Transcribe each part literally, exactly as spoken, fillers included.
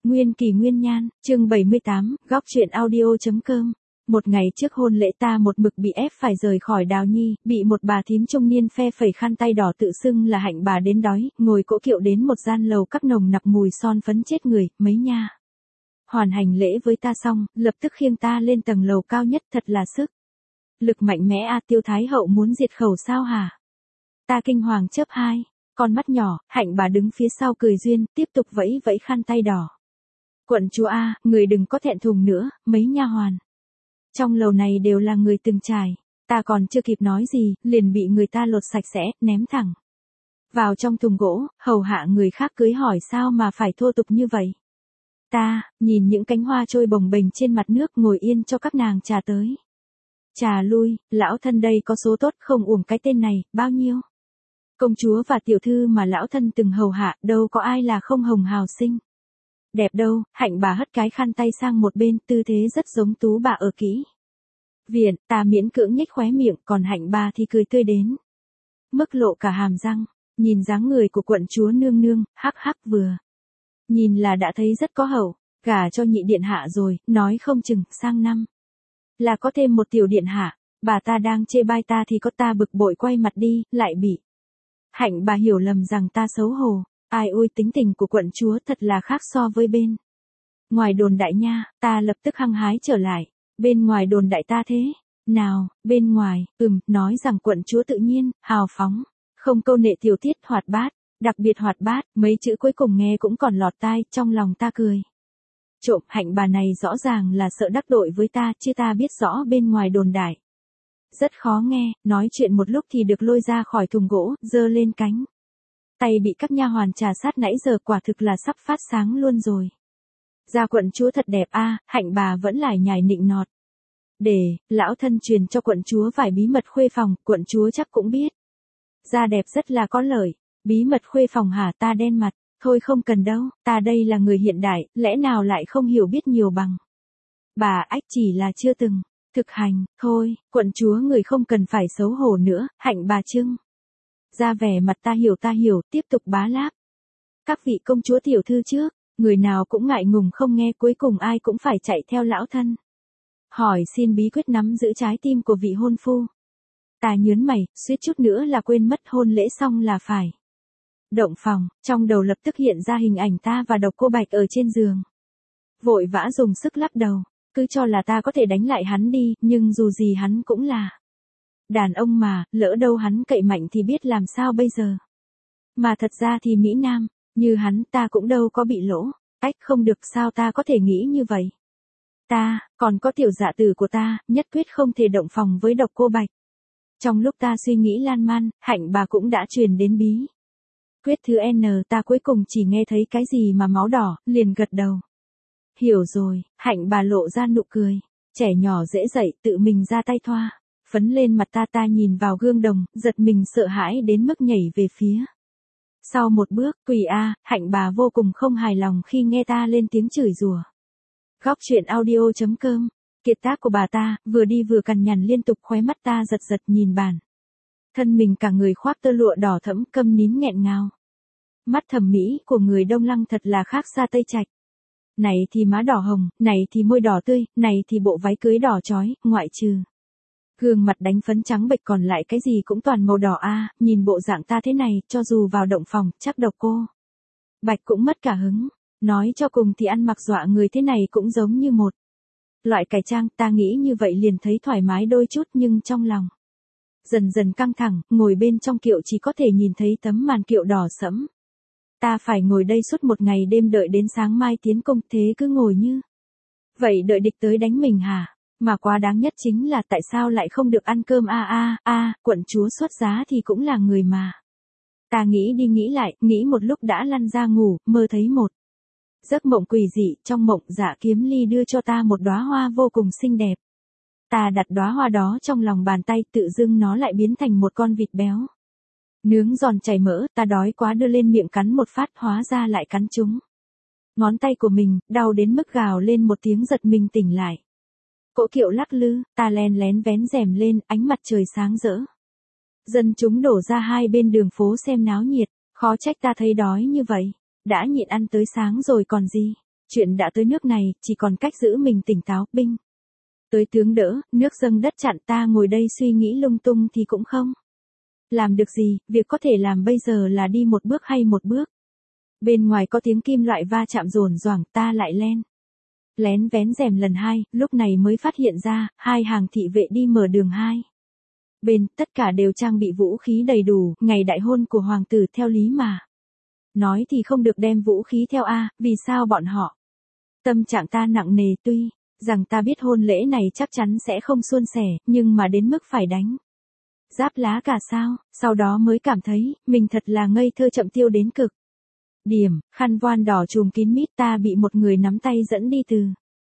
Nguyên kỳ nguyên nhan, chương bảy mươi tám, góc truyện audio.com. Một ngày trước hôn lễ ta một mực bị ép phải rời khỏi Đào Nhi, bị một bà thím trung niên phe phẩy khăn tay đỏ tự xưng là Hạnh bà đến đói, ngồi cỗ kiệu đến một gian lầu các nồng nặc mùi son phấn chết người, mấy nha. Hoàn hành lễ với ta xong, lập tức khiêng ta lên tầng lầu cao nhất, thật là sức. Lực mạnh mẽ a, Tiêu Thái Hậu muốn diệt khẩu sao hả? Ta kinh hoàng chớp hai, con mắt nhỏ, Hạnh bà đứng phía sau cười duyên, tiếp tục vẫy vẫy khăn tay đỏ. Quận chúa a, người đừng có thẹn thùng nữa, mấy nha hoàn. Trong lầu này đều là người từng trải, ta còn chưa kịp nói gì, liền bị người ta lột sạch sẽ, ném thẳng vào trong thùng gỗ, hầu hạ người khác cưới hỏi sao mà phải thô tục như vậy. Ta, nhìn những cánh hoa trôi bồng bềnh trên mặt nước, ngồi yên cho các nàng trà tới. Trà lui, lão thân đây có số tốt không uổng cái tên này, bao nhiêu? Công chúa và tiểu thư mà lão thân từng hầu hạ, đâu có ai là không hồng hào sinh. Đẹp đâu, Hạnh bà hất cái khăn tay sang một bên, tư thế rất giống tú bà ở kỹ viện, ta miễn cưỡng nhếch khóe miệng, còn Hạnh bà thì cười tươi đến mức lộ cả hàm răng, nhìn dáng người của quận chúa nương nương, hắc hắc vừa nhìn là đã thấy rất có hậu, gả cho nhị điện hạ rồi, nói không chừng sang năm là có thêm một tiểu điện hạ. Bà ta đang chê bai ta thì có ta bực bội quay mặt đi, lại bị Hạnh bà hiểu lầm rằng ta xấu hổ. Ai ôi, tính tình của quận chúa thật là khác so với bên ngoài đồn đại nha. Ta lập tức hăng hái trở lại. Bên ngoài đồn đại ta thế nào? Bên ngoài, ừm, nói rằng quận chúa tự nhiên, hào phóng, không câu nệ tiểu tiết, hoạt bát, đặc biệt hoạt bát. Mấy chữ cuối cùng nghe cũng còn lọt tai, trong lòng ta cười trộm. Hạnh bà này rõ ràng là sợ đắc tội với ta, chứ ta biết rõ bên ngoài đồn đại rất khó nghe. Nói chuyện một lúc thì được lôi ra khỏi thùng gỗ, giơ lên cánh tay bị các nha hoàn trà sát nãy giờ, quả thực là sắp phát sáng luôn rồi. Da quận chúa thật đẹp a, à, Hạnh bà vẫn lải nhải nịnh nọt. Để, lão thân truyền cho quận chúa vài bí mật khuê phòng, quận chúa chắc cũng biết. Da đẹp rất là có lợi. Bí mật khuê phòng hả? Ta đen mặt, thôi không cần đâu, ta đây là người hiện đại, lẽ nào lại không hiểu biết nhiều bằng. Bà ách chỉ là chưa từng thực hành, thôi, quận chúa người không cần phải xấu hổ nữa. Hạnh bà trưng ra vẻ mặt ta hiểu ta hiểu, tiếp tục bá láp. Các vị công chúa tiểu thư trước, người nào cũng ngại ngùng không nghe, cuối cùng ai cũng phải chạy theo lão thân hỏi xin bí quyết nắm giữ trái tim của vị hôn phu. Ta nhớn mày, suýt chút nữa là quên mất hôn lễ xong là phải động phòng, trong đầu lập tức hiện ra hình ảnh ta và Độc Cô Bạch ở trên giường. Vội vã dùng sức lắc đầu, cứ cho là ta có thể đánh lại hắn đi, nhưng dù gì hắn cũng là đàn ông mà, lỡ đâu hắn cậy mạnh thì biết làm sao bây giờ. Mà thật ra thì Mỹ Nam như hắn ta cũng đâu có bị lỗ. Ách, không được, sao ta có thể nghĩ như vậy. Ta, còn có tiểu dạ tử của ta, nhất quyết không thể động phòng với Độc Cô Bạch. Trong lúc ta suy nghĩ lan man, Hạnh bà cũng đã truyền đến bí quyết thứ N. Ta cuối cùng chỉ nghe thấy cái gì mà máu đỏ, liền gật đầu. Hiểu rồi. Hạnh bà lộ ra nụ cười trẻ nhỏ dễ dậy, tự mình ra tay thoa phấn lên mặt ta. Ta nhìn vào gương đồng, giật mình sợ hãi đến mức nhảy về phía sau một bước. Quỷ a, Hạnh bà vô cùng không hài lòng khi nghe ta lên tiếng chửi rủa. Góc truyện audio.com. Kiệt tác của bà ta, vừa đi vừa cằn nhằn liên tục, khóe mắt ta giật giật nhìn bản thân mình cả người khoác tơ lụa đỏ thẫm, câm nín nghẹn ngào. Mắt thẩm mỹ của người Đông Lăng thật là khác xa Tây Trạch. Này thì má đỏ hồng, này thì môi đỏ tươi, này thì bộ váy cưới đỏ chói, ngoại trừ gương mặt đánh phấn trắng bệch còn lại cái gì cũng toàn màu đỏ a. À, nhìn bộ dạng ta thế này, cho dù vào động phòng, chắc Độc Cô Bạch cũng mất cả hứng. Nói cho cùng thì ăn mặc dọa người thế này cũng giống như một loại cải trang. Ta nghĩ như vậy liền thấy thoải mái đôi chút, nhưng trong lòng dần dần căng thẳng. Ngồi bên trong kiệu chỉ có thể nhìn thấy tấm màn kiệu đỏ sẫm. Ta phải ngồi đây suốt một ngày đêm đợi đến sáng mai tiến công, thế cứ ngồi như vậy đợi địch tới đánh mình hả? Mà quá đáng nhất chính là tại sao lại không được ăn cơm a a a, quận chúa xuất giá thì cũng là người mà. Ta nghĩ đi nghĩ lại, nghĩ một lúc đã lăn ra ngủ, mơ thấy một giấc mộng quỷ dị. Trong mộng, Dạ Kiếm Ly đưa cho ta một đóa hoa vô cùng xinh đẹp. Ta đặt đóa hoa đó trong lòng bàn tay, tự dưng nó lại biến thành một con vịt béo nướng giòn chảy mỡ. Ta đói quá đưa lên miệng cắn một phát, hóa ra lại cắn trúng ngón tay của mình, đau đến mức gào lên một tiếng, giật mình tỉnh lại. Cỗ kiệu lắc lư, ta len lén vén rèm lên, ánh mặt trời sáng rỡ. Dân chúng đổ ra hai bên đường phố xem náo nhiệt, khó trách ta thấy đói như vậy. Đã nhịn ăn tới sáng rồi còn gì. Chuyện đã tới nước này, chỉ còn cách giữ mình tỉnh táo, binh. Tới tướng đỡ, nước dâng đất chặn, ta ngồi đây suy nghĩ lung tung thì cũng không làm được gì, việc có thể làm bây giờ là đi một bước hay một bước. Bên ngoài có tiếng kim loại va chạm rồn roảng, ta lại len lén vén rèm lần hai, lúc này mới phát hiện ra, hai hàng thị vệ đi mở đường hai bên, tất cả đều trang bị vũ khí đầy đủ, ngày đại hôn của hoàng tử theo lý mà nói thì không được đem vũ khí theo a, vì sao bọn họ? Tâm trạng ta nặng nề, tuy rằng ta biết hôn lễ này chắc chắn sẽ không suôn sẻ, nhưng mà đến mức phải đánh giáp lá cả sao, sau đó mới cảm thấy, mình thật là ngây thơ chậm tiêu đến cực điểm, khăn voan đỏ trùm kín mít, ta bị một người nắm tay dẫn đi từ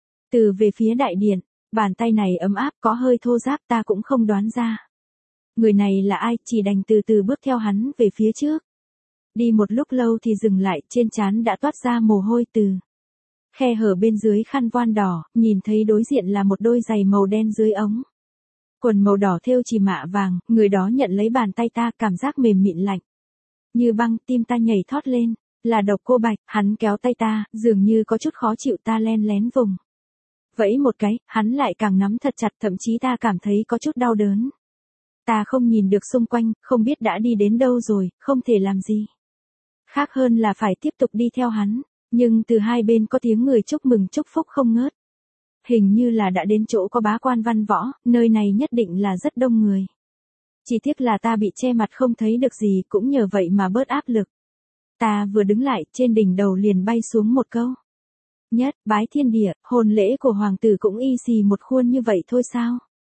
từ về phía đại điện, bàn tay này ấm áp, có hơi thô ráp, ta cũng không đoán ra người này là ai, chỉ đành từ từ bước theo hắn về phía trước. Đi một lúc lâu thì dừng lại, trên trán đã toát ra mồ hôi từ khe hở bên dưới khăn voan đỏ, nhìn thấy đối diện là một đôi giày màu đen dưới ống quần màu đỏ thêu chì mạ vàng, người đó nhận lấy bàn tay ta, cảm giác mềm mịn lạnh như băng, tim ta nhảy thót lên, là Độc Cô Bạch, hắn kéo tay ta, dường như có chút khó chịu, ta len lén vùng vẫy một cái, hắn lại càng nắm thật chặt, thậm chí ta cảm thấy có chút đau đớn. Ta không nhìn được xung quanh, không biết đã đi đến đâu rồi, không thể làm gì khác hơn là phải tiếp tục đi theo hắn, nhưng từ hai bên có tiếng người chúc mừng chúc phúc không ngớt. Hình như là đã đến chỗ có bá quan văn võ, nơi này nhất định là rất đông người. Chỉ tiếc là ta bị che mặt không thấy được gì, cũng nhờ vậy mà bớt áp lực. Ta vừa đứng lại, trên đỉnh đầu liền bay xuống một câu. Nhất, bái thiên địa, hôn lễ của hoàng tử cũng y xì một khuôn như vậy thôi sao?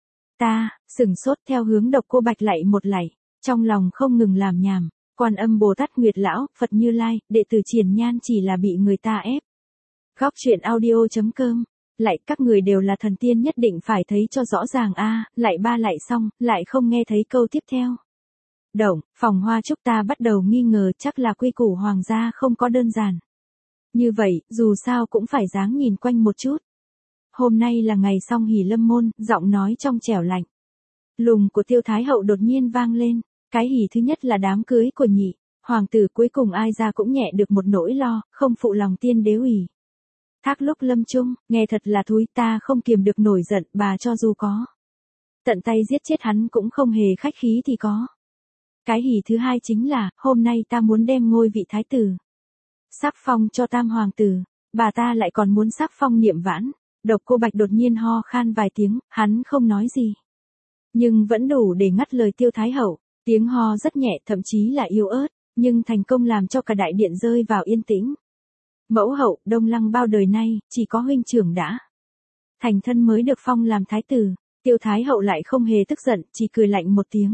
Ta, sừng sốt theo hướng Độc Cô Bạch lạy một lạy, trong lòng không ngừng làm nhảm, Quan Âm Bồ Tát Nguyệt Lão, Phật Như Lai, đệ tử Triển Nhan chỉ là bị người ta ép. Góc truyện audio chấm com, lại các người đều là thần tiên nhất định phải thấy cho rõ ràng a, lại ba lại xong, lại không nghe thấy câu tiếp theo. Động, phòng hoa trúc ta bắt đầu nghi ngờ chắc là quy củ hoàng gia không có đơn giản. Như vậy, dù sao cũng phải dáng nhìn quanh một chút. Hôm nay là ngày song hỷ lâm môn, giọng nói trong trẻo lạnh lùng của Tiêu Thái Hậu đột nhiên vang lên. Cái hỷ thứ nhất là đám cưới của nhị hoàng tử, cuối cùng ai ra cũng nhẹ được một nỗi lo, không phụ lòng tiên đế ủy thác lúc lâm chung, nghe thật là thúi, ta không kiềm được nổi giận, bà cho dù có tận tay giết chết hắn cũng không hề khách khí thì có. Cái hỷ thứ hai chính là, hôm nay ta muốn đem ngôi vị thái tử sắc phong cho tam hoàng tử, bà ta lại còn muốn sắc phong Niệm Vãn. Độc Cô Bạch đột nhiên ho khan vài tiếng, hắn không nói gì, nhưng vẫn đủ để ngắt lời Tiêu Thái Hậu. Tiếng ho rất nhẹ, thậm chí là yếu ớt, nhưng thành công làm cho cả đại điện rơi vào yên tĩnh. Mẫu hậu, Đông Lăng bao đời nay, chỉ có huynh trưởng đã thành thân mới được phong làm thái tử. Tiêu Thái Hậu lại không hề tức giận, chỉ cười lạnh một tiếng.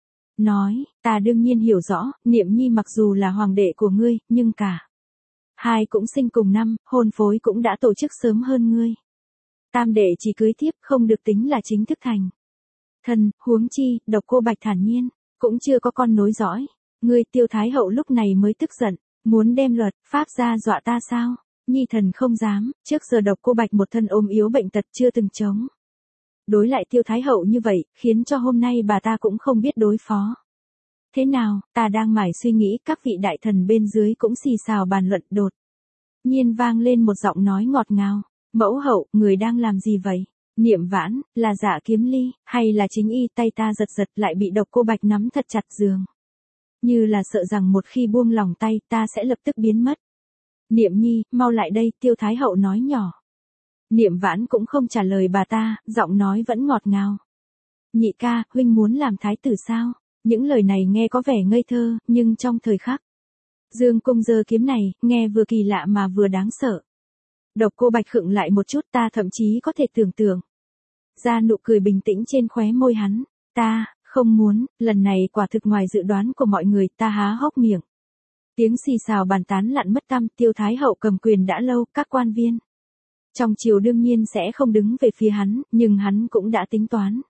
Nói, ta đương nhiên hiểu rõ, Niệm Nhi mặc dù là hoàng đệ của ngươi, nhưng cả hai cũng sinh cùng năm, hôn phối cũng đã tổ chức sớm hơn ngươi. Tam đệ chỉ cưới thiếp, không được tính là chính thức thành thân, huống chi, Độc Cô Bạch thản nhiên, cũng chưa có con nối dõi. Ngươi, Tiêu Thái Hậu lúc này mới tức giận, muốn đem luật pháp ra dọa ta sao? Nhi thần không dám, trước giờ Độc Cô Bạch một thân ôm yếu bệnh tật chưa từng chống đối lại Tiêu Thái Hậu như vậy, khiến cho hôm nay bà ta cũng không biết đối phó thế nào. Ta đang mải suy nghĩ, các vị đại thần bên dưới cũng xì xào bàn luận, đột nhiên vang lên một giọng nói ngọt ngào. Mẫu hậu, người đang làm gì vậy? Niệm Vãn, là Dạ Kiếm Ly, hay là chính y? Tay ta giật giật, lại bị Độc Cô Bạch nắm thật chặt, giường như là sợ rằng một khi buông lòng tay, ta sẽ lập tức biến mất. Niệm Nhi, mau lại đây, Tiêu Thái Hậu nói nhỏ. Niệm Vãn cũng không trả lời bà ta, giọng nói vẫn ngọt ngào. Nhị ca, huynh muốn làm thái tử sao? Những lời này nghe có vẻ ngây thơ, nhưng trong thời khắc Dương Cung giơ kiếm này, nghe vừa kỳ lạ mà vừa đáng sợ. Độc Cô Bạch khựng lại một chút, ta thậm chí có thể tưởng tượng ra nụ cười bình tĩnh trên khóe môi hắn. Ta, không muốn, lần này quả thực ngoài dự đoán của mọi người, ta há hốc miệng. Tiếng xì xào bàn tán lặn mất tăm, Tiêu Thái Hậu cầm quyền đã lâu, các quan viên trong triều đương nhiên sẽ không đứng về phía hắn, nhưng hắn cũng đã tính toán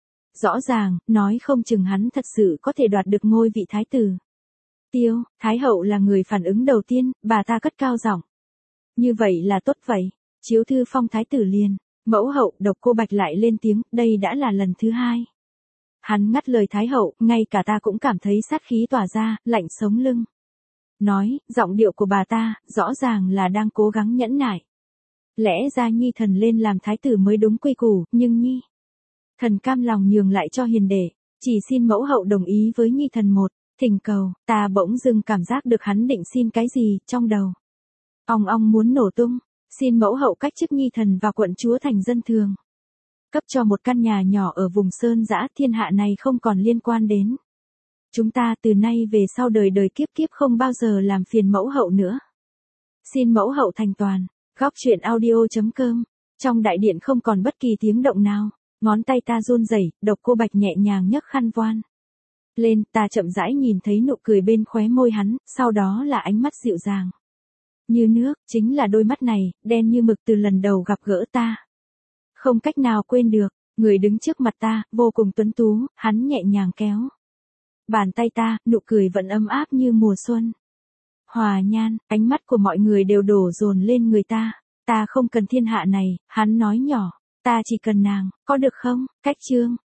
rõ ràng, nói không chừng hắn thật sự có thể đoạt được ngôi vị thái tử. Tiêu Thái Hậu là người phản ứng đầu tiên, bà ta cất cao giọng. Như vậy là tốt vậy, chiếu thư phong thái tử liền. Mẫu hậu, Độc Cô Bạch lại lên tiếng, đây đã là lần thứ hai. Hắn ngắt lời Thái Hậu, ngay cả ta cũng cảm thấy sát khí tỏa ra, lạnh sống lưng. Nói, giọng điệu của bà ta, rõ ràng là đang cố gắng nhẫn nại. Lẽ ra Nhi thần lên làm thái tử mới đúng quy củ, nhưng Nhi thần cam lòng nhường lại cho hiền đệ, chỉ xin mẫu hậu đồng ý với Nhi thần một thỉnh cầu. Ta bỗng dưng cảm giác được hắn định xin cái gì, trong đầu ong ong muốn nổ tung. Xin mẫu hậu cách chức Nhi thần và quận chúa thành dân thường, cấp cho một căn nhà nhỏ ở vùng sơn dã, thiên hạ này không còn liên quan đến chúng ta, từ nay về sau đời đời kiếp kiếp không bao giờ làm phiền mẫu hậu nữa. Xin mẫu hậu thành toàn. Góc truyện audio.com. Trong đại điện không còn bất kỳ tiếng động nào, ngón tay ta run rẩy, Độc Cô Bạch nhẹ nhàng nhấc khăn voan lên, ta chậm rãi nhìn thấy nụ cười bên khóe môi hắn, sau đó là ánh mắt dịu dàng như nước, chính là đôi mắt này, đen như mực từ lần đầu gặp gỡ ta. Không cách nào quên được, người đứng trước mặt ta, vô cùng tuấn tú, hắn nhẹ nhàng kéo bàn tay ta, nụ cười vẫn ấm áp như mùa xuân. Hòa nhan, ánh mắt của mọi người đều đổ dồn lên người ta. Ta không cần thiên hạ này, hắn nói nhỏ, ta chỉ cần nàng, có được không? Cách chương